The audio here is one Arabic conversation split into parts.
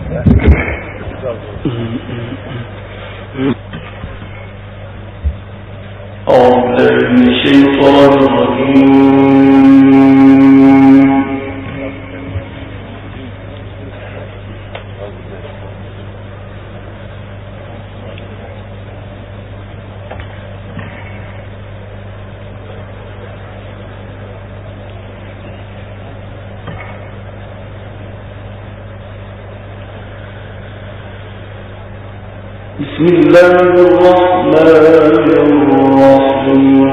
بسم الله الرحمن الرحيم.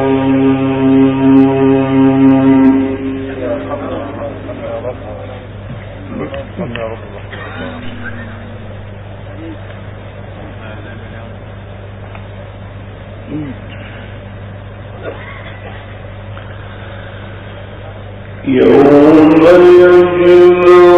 يوم يجمع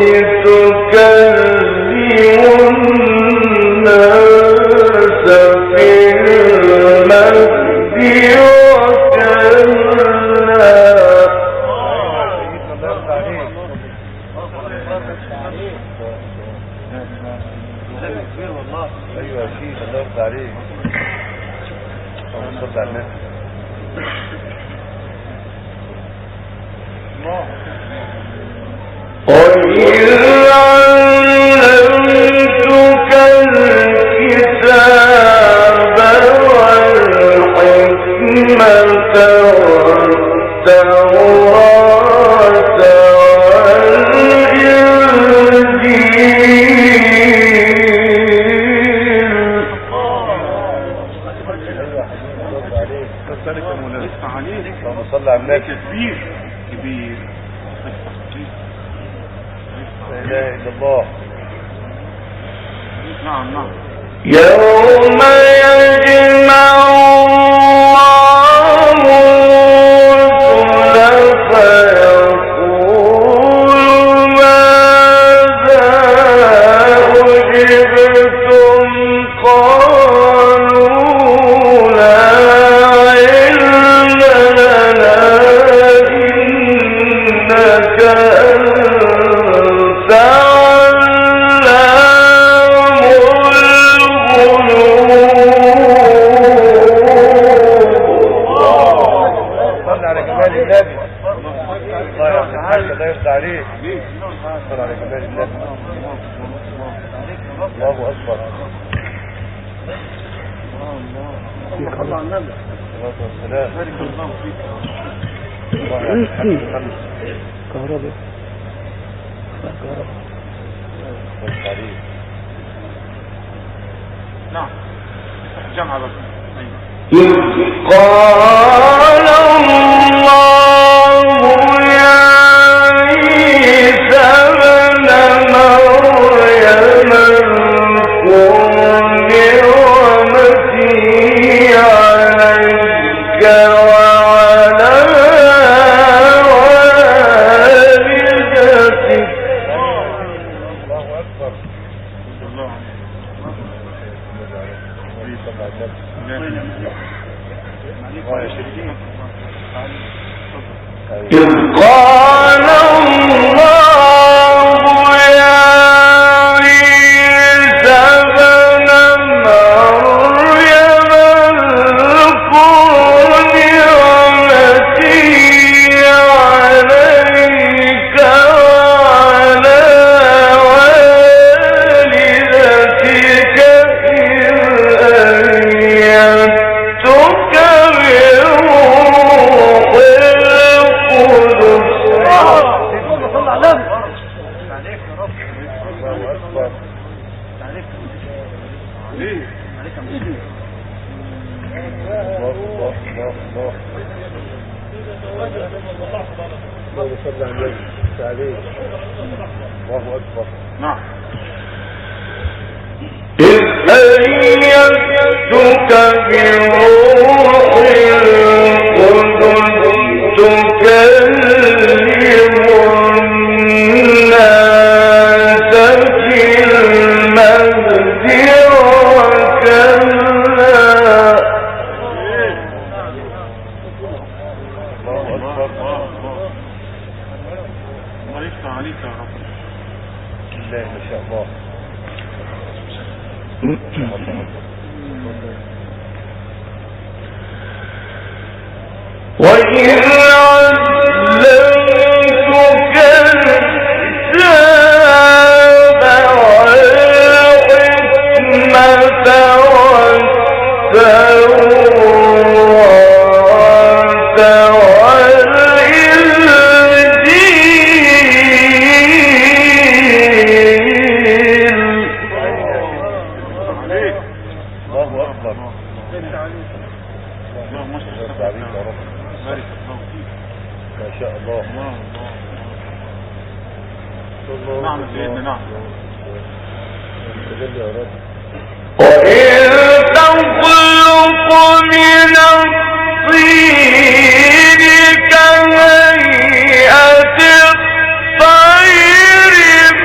كهيئة الطير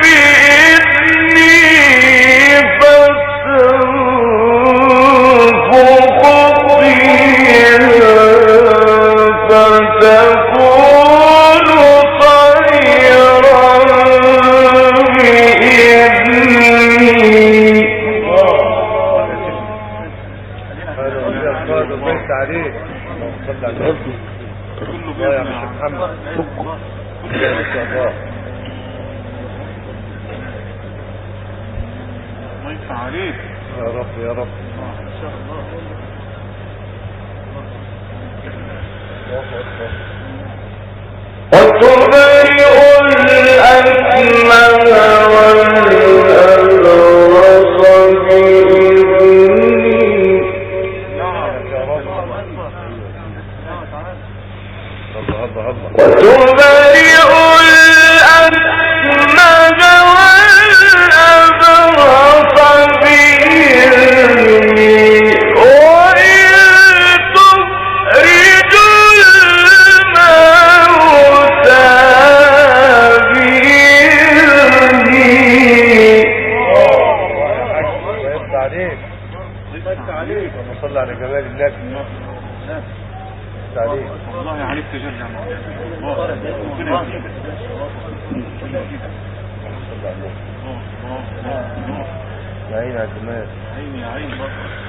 عليك يا رب يا رب. ان شاء الله. وتبرئ الأكمه والأبرص بإذني. وتبرئ الأكمه والأبرص بإذني. صلى على جمال النبي. عليك والله عليك تجرع عين يا جمال. عيني يا عيني.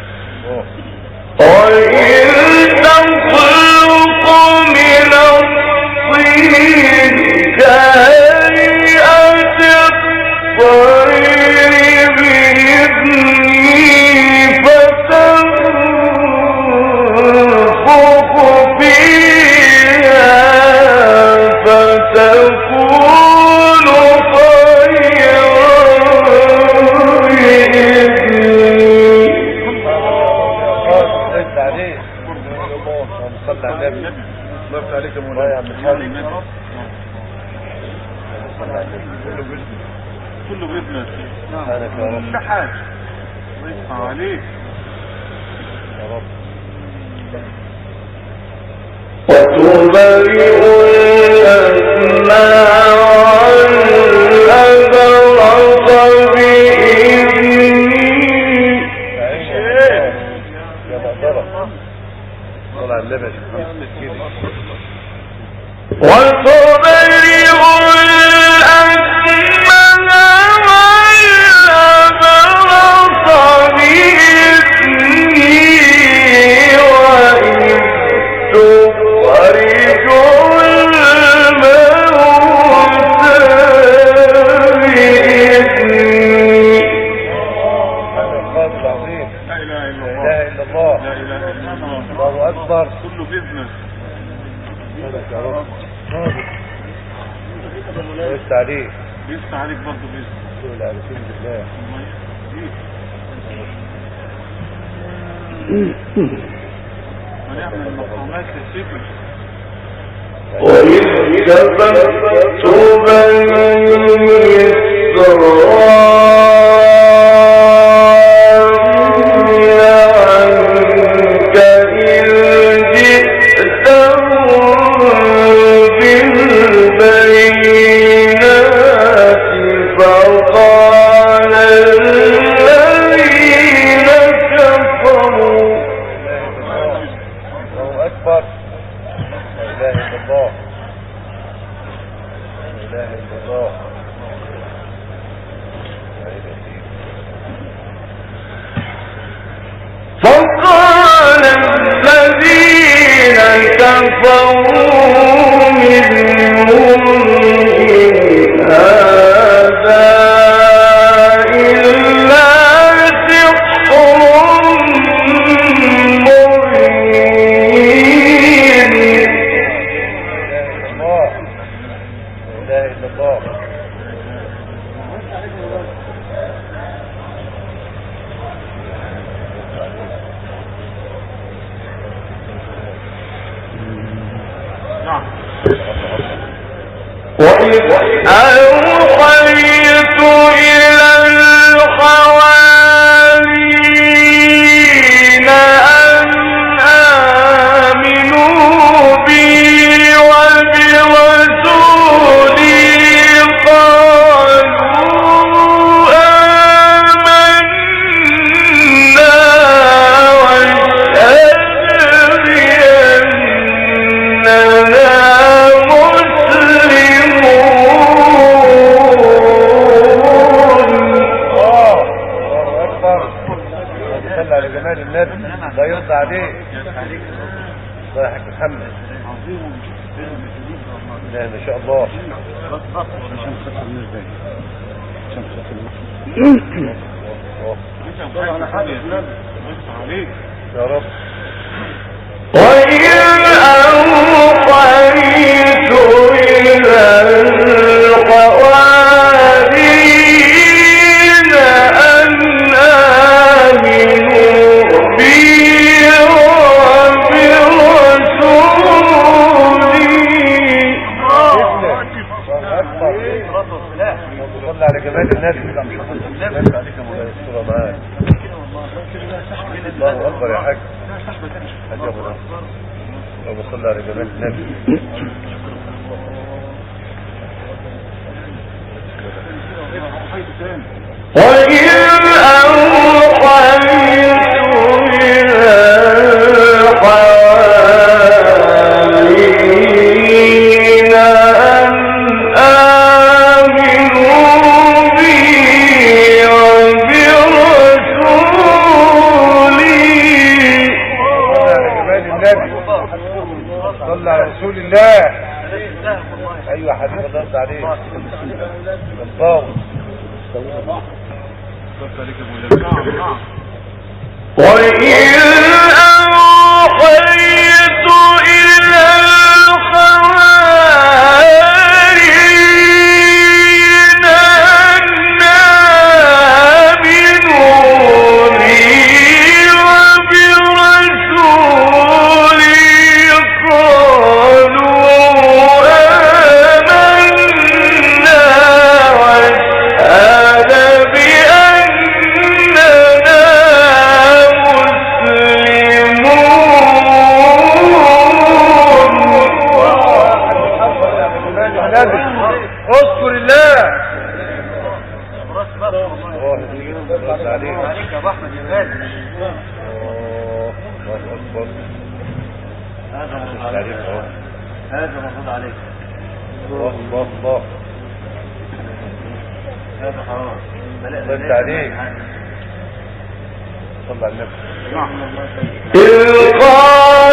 وإن تخلق من الطين كهيئة الطير بإذني فتنفخ فيها فتكون طيرا بإذني. صلى على النبي. الله يفتح عليك يا مولانا. يا عم الحاج. كله بإذنك. سبحانك يا رب. ده حاج. الله يفتح عليك يا رب. وتبرئ الأكمه والأبرص بإذني. يا مقدرة. صلى على النبي. وتبرئ الأكمه والأبرص بإذني. وإذ تخرج الموتى بإذني. هذا القادر العظيم. لا إله إلا لا الله. إله إلا الله. لا إله إلا الله. الله أكبر. كله بإذنك. يا رب. ويفتح عليك. بيفتح عليك برضه بإذنك. قول على سيد الله. ونعمل المقامات للسجن. وإذ كففت بني إسرائيل عنك إذ جئتهم بالبينات فقال الذين كفروا. الله أكبر. لا إله إلا الله. لا إله إلا الله. فقال الذين كفروا منهم إن هذا إلا سحر مبين. لا إله إلا الله. وإذ أوحيت إلى الحواريين أن آمنوا بي وبرسولي قالوا آمنا واشهد بأننا على جمال النبي. لا يرضى عليك. الله يحك محمد. لا ما شاء الله. على حاجة بس عليك يا رب. وإذ أوحيت إلى الحواريين أن آمنوا بي صلى على جمال النبي. النبي عليك يا مولانا الصورة معاك. الله أكبر يا حاج. حاج أبو نصر. اللهم صل على جمال النبي. وإذ أوحيت إلى الحواريين أن آمنوا بي وبرسولي. صلى على رسول الله. ايوه حبيبي الله يرضى عليك. الله وإذ أوحيت إلى الحواريين أن آمنوا بي وبرسولي قالوا آمنا واشهد بأننا اذكر الله. عليك يا ابو احمد يا غالي. الله اكبر. هذا مفروض عليك. الله الله الله. هذا حرام. صلت عليك. صلى على النبي. إذ قال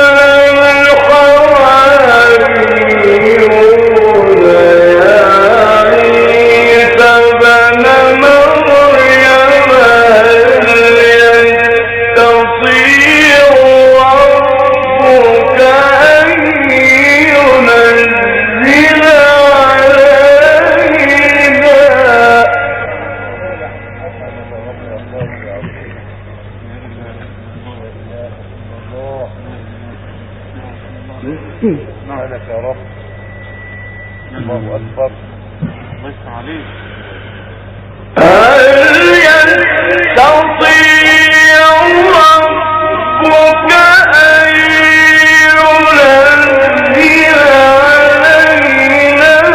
الحواريون يا عيسى ابن مريم هل يستطيع ربك أن ينزل سبحانك يا رب. الله أكبر. بس عليك. هل يستطيع ربك أن ينزل علينا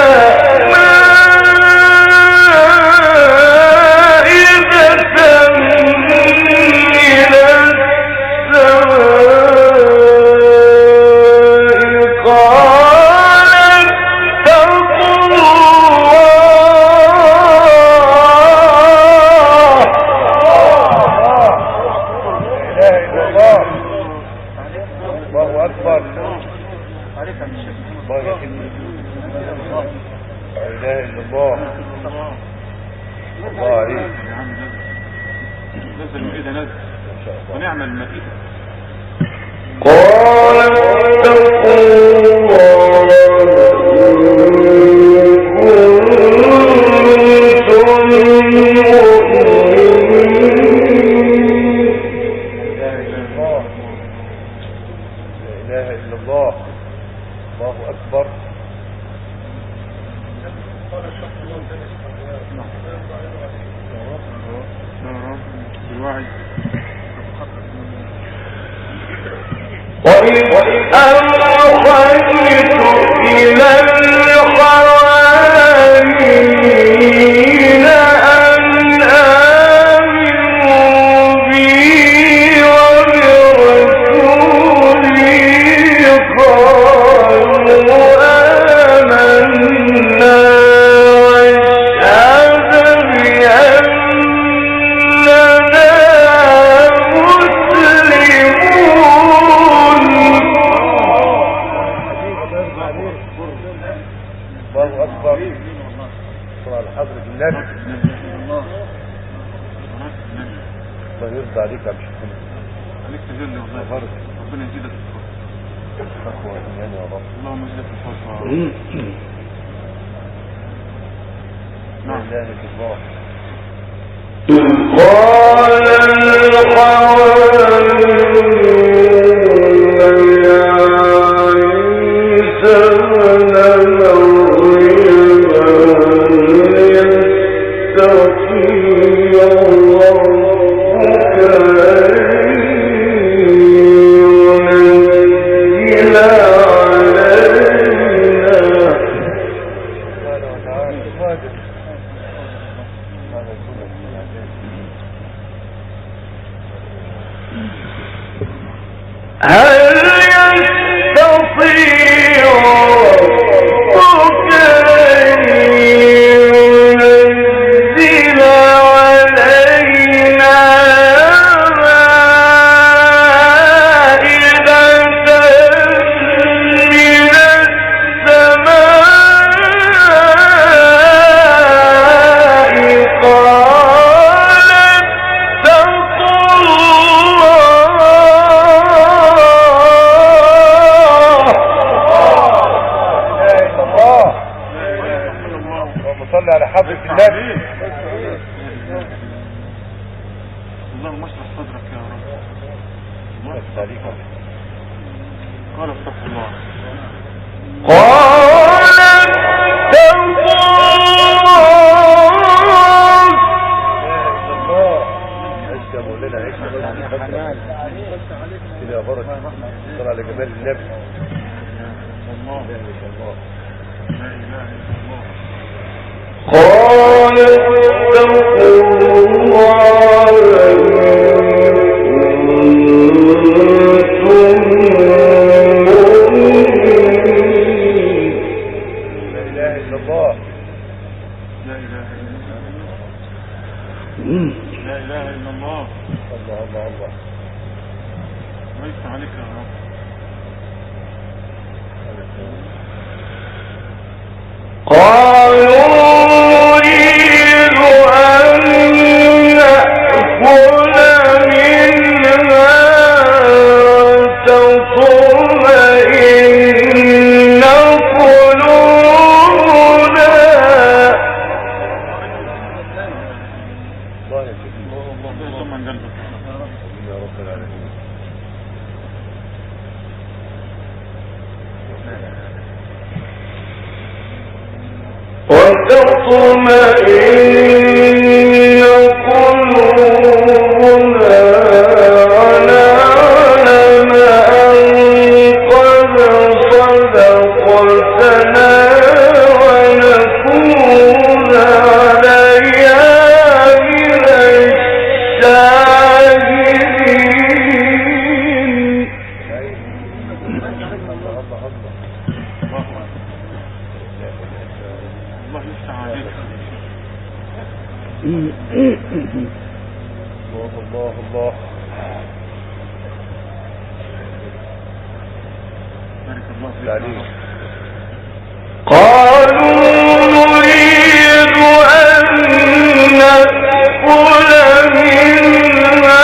مائدة من السماء قال اتقوا الله. الله أكبر. الله يكرمك. لا إله إلا الله. الله عليك. نزل المائدة نزل ونعمل المائدة. قال اتقوا الله وإذ أوحيت إلى الحواريين أن آمنوا بي وبرسولي قالوا آمنا واشهد بأننا الله أكبر. صلى على حضرة النبي. الله يرضى عليك يا عم شيخنا. عليك تجلي والله. فرق. ربنا يزيدك الفضل. أخوة إيمان يا رب. اللهم يزيدك الفضل. لا إله إلا الله. قال الحواريون يا عيسى ابن مريم يستطيع ربك أن ينزل اللهم اشرح صدرك يا رب. قال استغفر الله. قال يا بركة صلى على جمال النبي. الله لا اله الا الله. قال اتقوا الله عليك يا رب. قالوا نريد أن نأكل منها تطمئن قلوبنا. الله يا شيخ الله من قلبك يا رب العالمين. وتطمئن قلوبنا ونعلم أن قد صدقتنا ونكون عليها من الشاهدين. الله يفتح عليك. الله الله الله. بارك الله فيك. عليك. قالوا نريد أن نأكل منها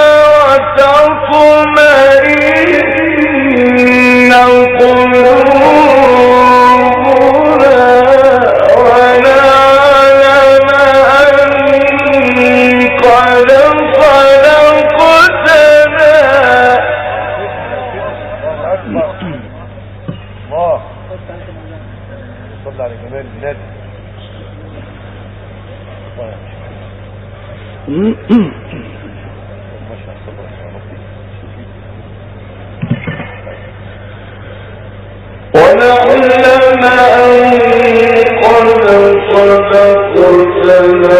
وتطمئن قلوبنا ونعلم أن قد صدقتنا. الله صلى على جمال النبي. ما شاء الله ونعلم أن قد صدقتنا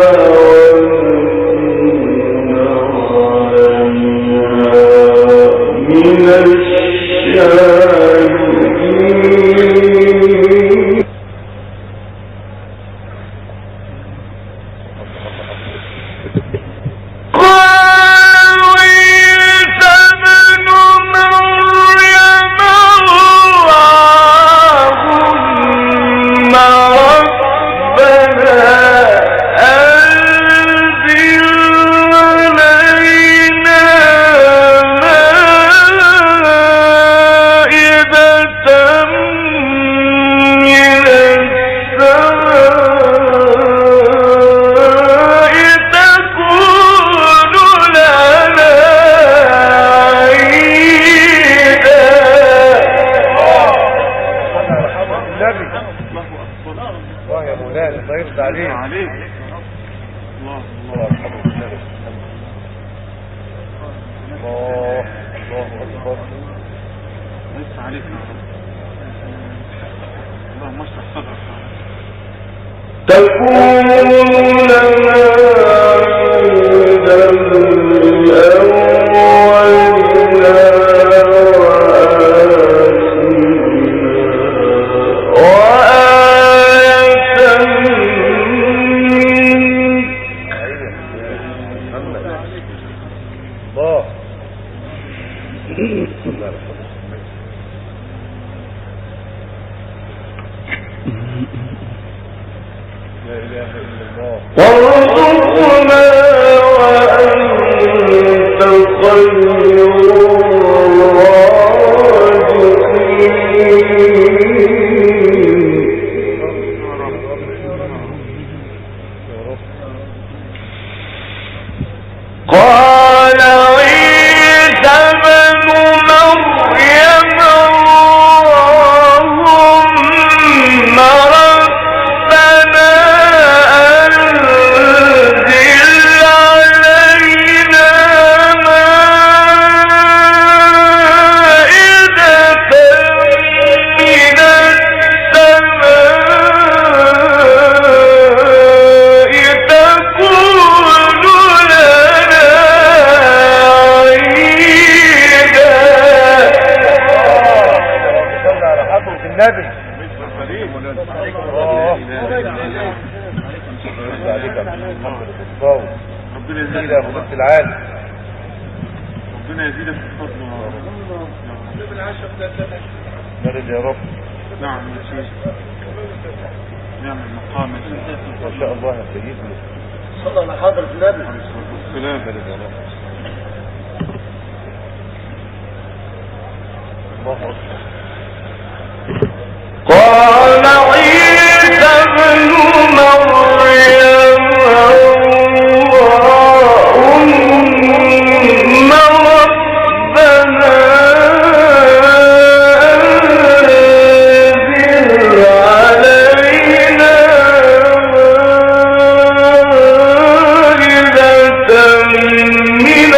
من الشاهدين. ربنا أنزل الله الله يرحمه بالنبي. الله أكبر. ليس عليك يا رب. اللهم اشرح صدرك يا رب. تكون لنا عند الأولين وارزقنا وأنت خير الرازقين. قال عيسى ابن مريم اللهم ربنا أنزل علينا مائدة من السماء تكون لنا عيدا. صلى على حضرة النبي. ربنا يزيدك يزيدك يا فضيلة العالم. ربنا يزيدك في الفضل يا رب. نرد يا رب. نعم يا شيخ. نعم المقام يا شيخ. ما شاء الله يا سيدنا. صلى على حضرة النبي. عليه الصلاة والسلام. نرد يا رب. الله أكبر. قال عيسى ابن مريم اللهم ربنا أنزل علينا مائدة من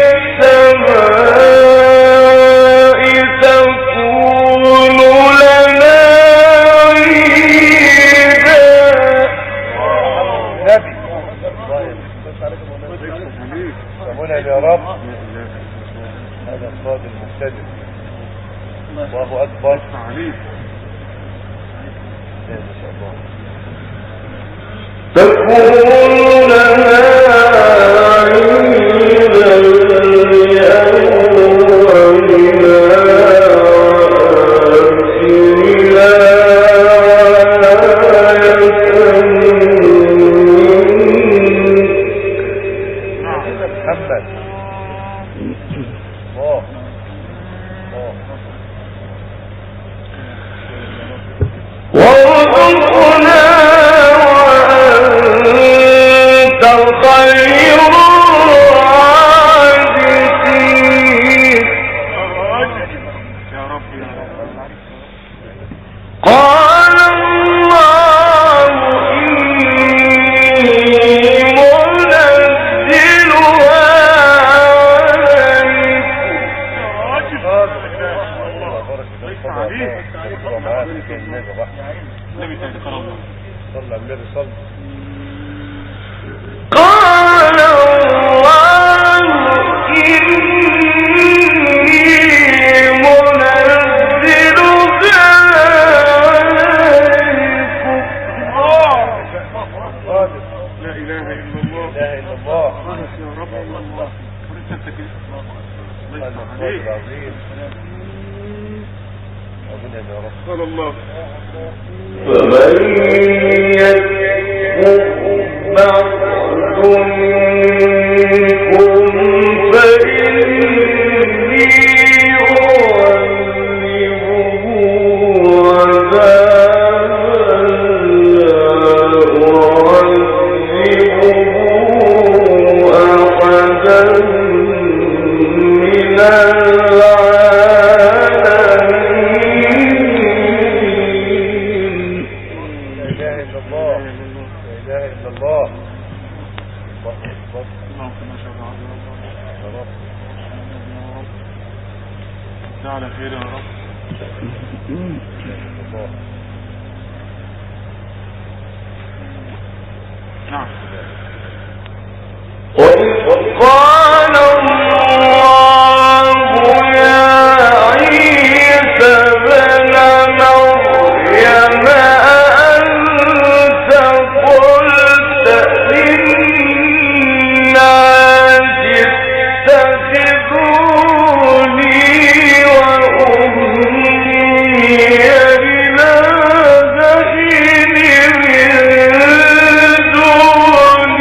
السماء تكون لنا عيدا. نبي. سمونا يا رب. هذا الصاد المبتدئ. الله أكبر. عليك. ما شاء الله. تكون لنا عيدا لأولنا محمد. الله. وارزقنا وأنت خير الرازقين. يا رب يا رب. قال الله إني منزلها النبي تذكر الله. صلى النبي صلى. قال الله إني منزلها عليكم. لا إله إلا الله. لا إله إلا الله. يا رب الله. ونسألك هذا الصوت العظيم. ربنا يا رب. صلى الله. فمن يكفر بعد منكم فإني أعذبه عذابا لا أعذبه أحدا من العالمين. لا إله إلا الله. اللهم شر عذاب يا رب. على خير يا رب. نعم. وإذ قال الله يا عيسى ابن مريم أنت قلت للناس اتخذوني وأمي إلهين من دون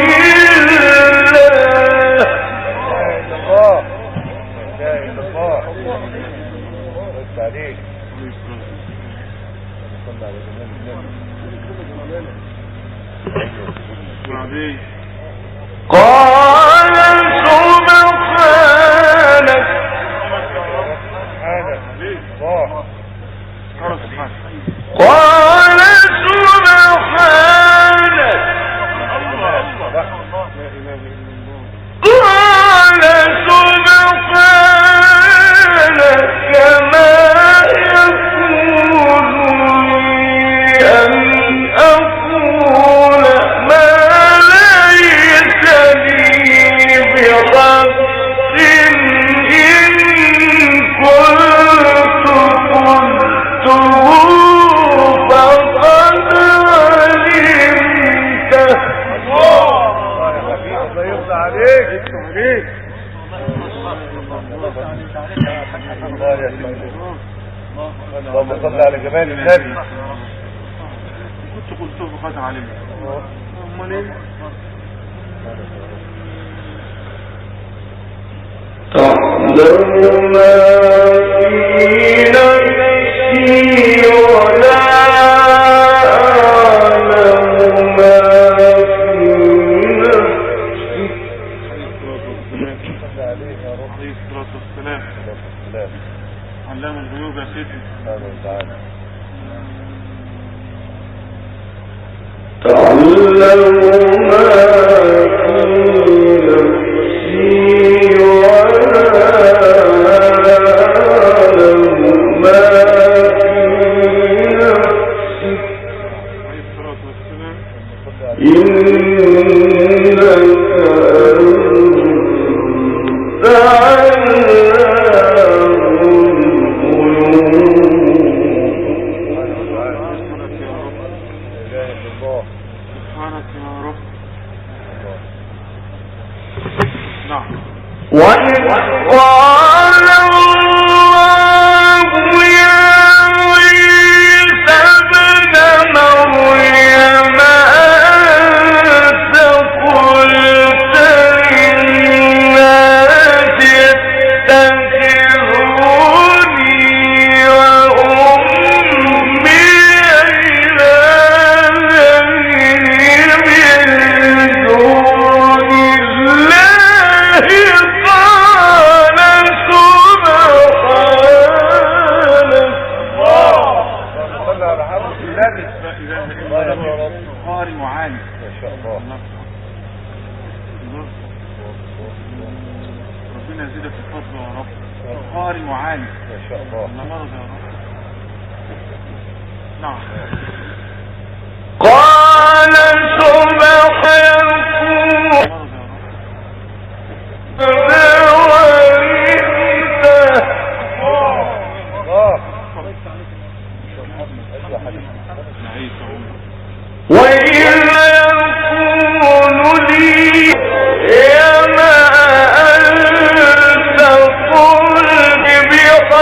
قال سبحانك قال سبحانك قال سبحانك ما يكون لي أن أقول ما ليس لي بحق إن كنت قلته فقد علمته. الله يرضى عليك. اللهم صل على جمال النبي. كنت قلته فقد علمته. امال ايه؟ تعلم ما في نفسي ولا أعلم ما في نفسك. عليه الصلاة والسلام. علام الغيوب يا سيدي. تعلم ما في نفسي ولا أعلم ما في نفسك إنك أنت علام وإذ قال الله يا عيسى ابن مريم أنت قلت للناس اتخذوني وأمي إلهين من دون الله قال قاري وعالي ما شاء الله. ربنا يزيدك في الفضل يا رب. قاري وعالي ما شاء الله. الله مرض يا رب. نعم. قال سبحانك وإذ يقول لي يا ما أنت قلت بحق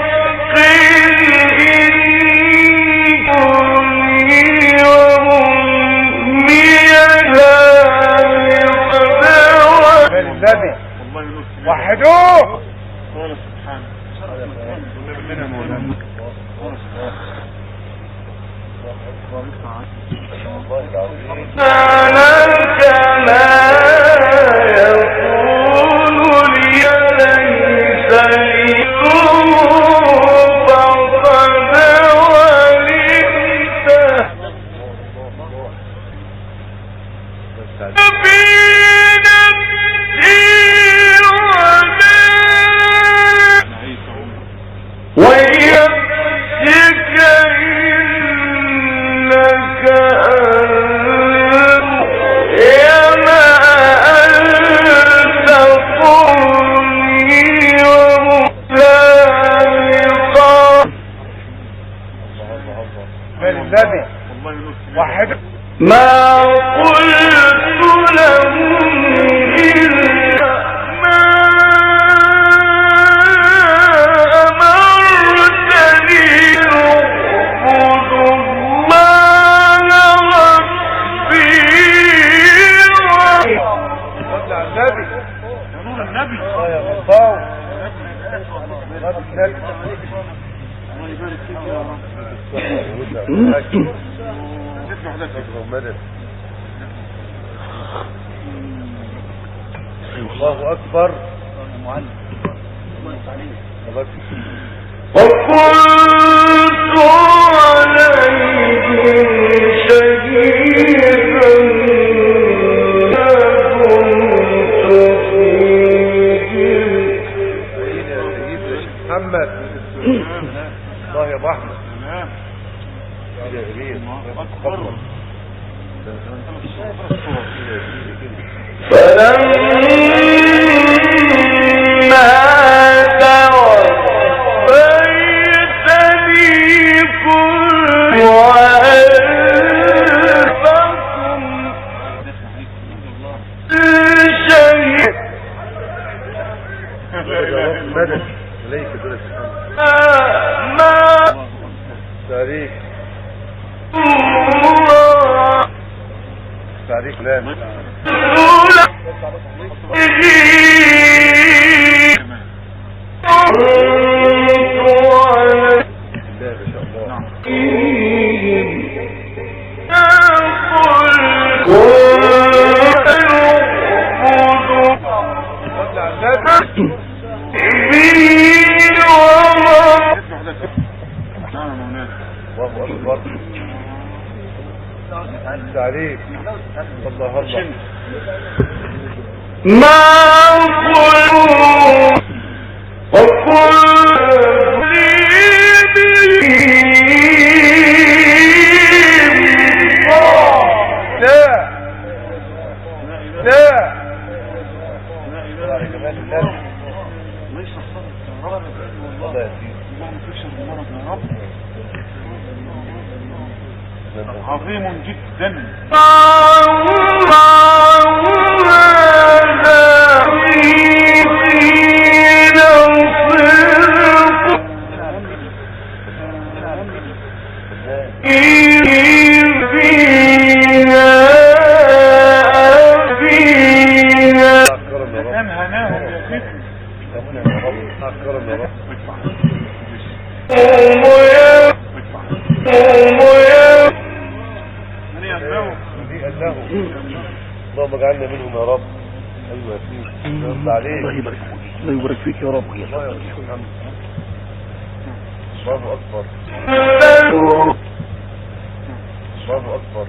إني وأمي النبي وحدوه. قال سبحانه سبحانك ما يكون لي ليس لي فقد علمته. نور النبي. يا غلطاو الله يبارك فيك يا رب. الله اكبر. وكنت عليهم شهيدا محمد الله يا ابو احمد يا جميل. فلما توفيتني كنت وألفكم شهيد مدد إليك دولة ما تاريخ تاريخ لا عليك الله الله ما قلوا وقل لا لا عظيم جدا. اللهم اجعلنا منهم يا رب. ايوه يا سيدي الله عليك. الله يبارك فيك يا رب. الله اكبر الله اكبر.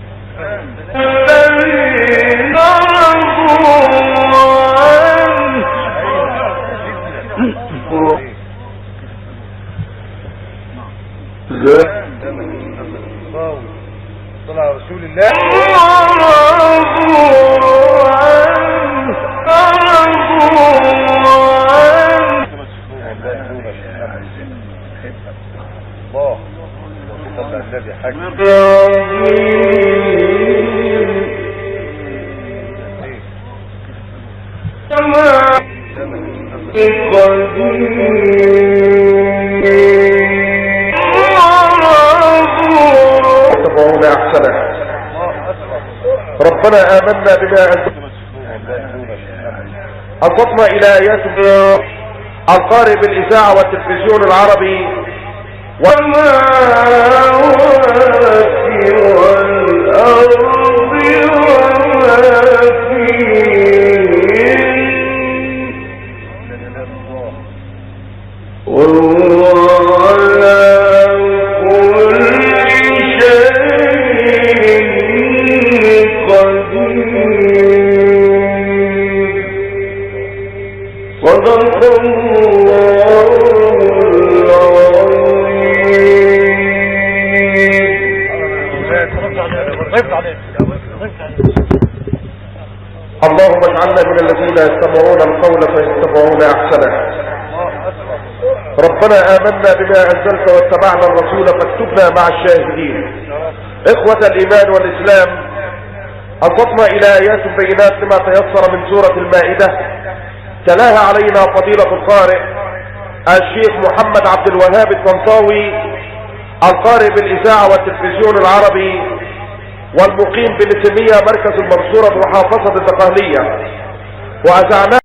طلع رسول الله الله صلى النبي حاج تبعون احسنه. ربنا آمنا بما أنصتنا إلى آيات القارئ بالإذاعة والتلفزيون العربي والسماوات والأرض وما فيهن والله على كل شيء قدير. صدق الله اللهم اجعلنا من الذين يستمعون القول فيتبعون احسنه. ربنا آمنا بما أنزلت واتبعنا الرسول فاكتبنا مع الشاهدين. إخوة الإيمان والإسلام، أنصتنا إلى آيات بينات لما تيسر من سورة المائدة تلاها علينا فضيلة القارئ الشيخ محمد عبد الوهاب الطنطاوي القارئ بالإذاعة والتلفزيون العربي والمقيم بالإسمية مركز المنصورة محافظة الدقهلية. وأزعناه